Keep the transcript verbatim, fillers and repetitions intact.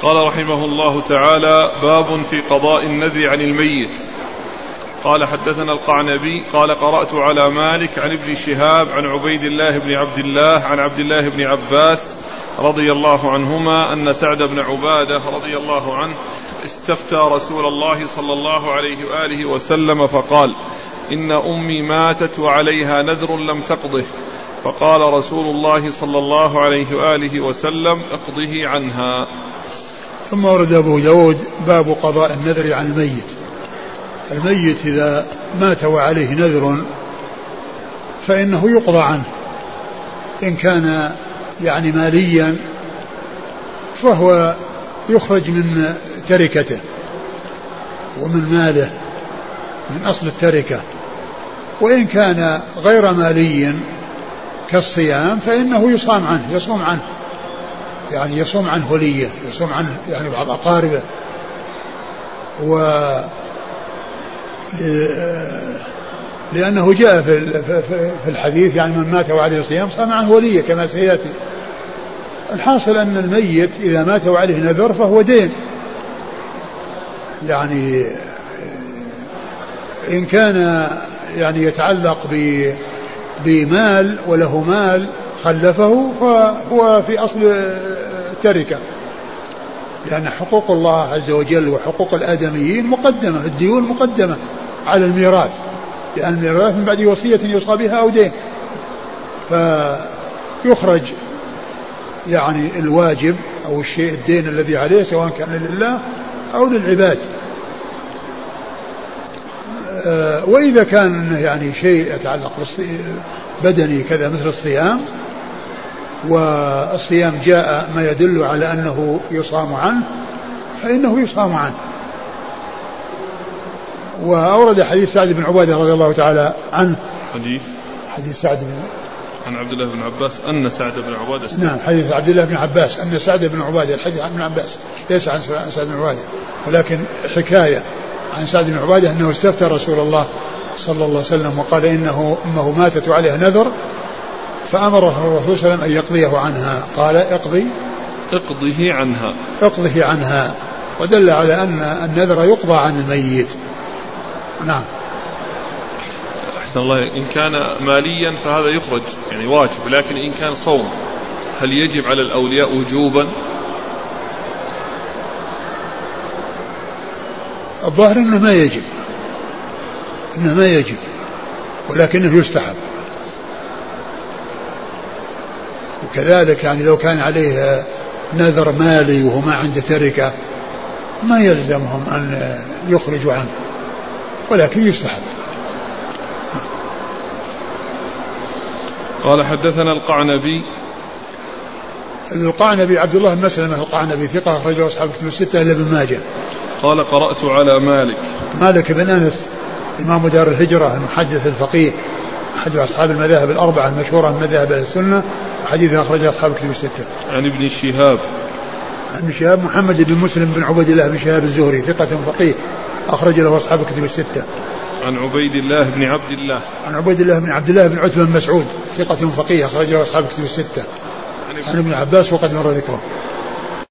قال رحمه الله تعالى: باب في قضاء النذر عن الميت. قال: حدثنا القعنبي قال: قرأت على مالك عن ابن شهاب عن عبيد الله بن عبد الله عن عبد الله بن عباس رضي الله عنهما أن سعد بن عبادة رضي الله عنه استفتى رسول الله صلى الله عليه وآله وسلم فقال: إن أمي ماتت وعليها نذر لم تقضه، فقال رسول الله صلى الله عليه وآله وسلم: اقضه عنها. ثم ورد أبو داود باب قضاء النذر عن الميت. الميت إذا مات وعليه نذر فإنه يقضى عنه، إن كان يعني ماليا فهو يخرج من تركته ومن ماله من أصل التركة، وإن كان غير مالي كالصيام فإنه يصام عنه يصوم عنه يعني يصوم عنه وليه، يصوم عنه يعني بعض أقاربه. و لأنه جاء في الحديث يعني من مات وعليه صيام صام عنه وليه كما سيأتي. الحاصل أن الميت إذا مات وعليه نذر فهو دين، يعني إن كان يعني يتعلق بمال وله مال خلفه فهو في أصل التركة، لأن حقوق الله عز وجل وحقوق الآدميين مقدمة، الديون مقدمة على الميراث، لأن الميراث من بعد وصية يوصى بها أو دين، فيخرج يعني الواجب أو الشيء الدين الذي عليه سواء كان لله أو للعباد. وإذا كان يعني شيء يتعلق بدني كذا مثل الصيام، والصيام جاء ما يدل على أنه يصام عنه فإنه يصام عنه. وأورد حديث سعد بن عبادة رضي الله تعالى عنه، حديث حديث سعد بن عن عبد الله بن عباس أن سعد بن عبادة نعم حديث عبد الله بن عباس أن سعد بن عبادة، الحديث عن ابن عباس ليس عن سعد بن عبادة ولكن حكاية عن سعد بن عبادة أنه استفتى رسول الله صلى الله عليه وسلم وقال إنه أمه ماتت وعليها نذر فأمره الرسول صلى الله عليه وسلم أن يقضيه عنها، قال اقضي اقضه عنها اقضه عنها، ودل على أن النذر يقضى عن الميت. نعم. أحسن الله. إن كان ماليا فهذا يخرج يعني واجب، لكن إن كان صوم هل يجب على الأولياء وجوبا؟ الظاهر أنه ما يجب، أنه ما يجب ولكنه يستحب. وكذلك يعني لو كان عليه نذر مالي وهو ما عنده تركة ما يلزمهم أن يخرجوا عنه، ولكن يستحب. قال: حدثنا القعنبي. القعنبي عبد الله بن مسلمة القعنبي ثقة أخرجه أصحاب الكتب الستة إلا ابن ماجه. قال: قرأت على مالك مالك بن أنس إمام دار الهجرة المحدث الفقيه أحد أصحاب المذاهب الأربعة المشهورة من مذاهب السنة، حديث أخرجه أصحاب الكتب الستة. عن ابن شهاب عن ابن شهاب محمد بن مسلم بن عبيد الله بن شهاب الزهري ثقة فقيه أخرج له أصحاب الكتب الستة. عن عبيد الله بن عبد الله عن عبيد الله بن عبد الله بن عتبة بن مسعود ثقة فقيه أخرج له أصحاب الكتب الستة. عن ابن عباس وقد مر ذكره.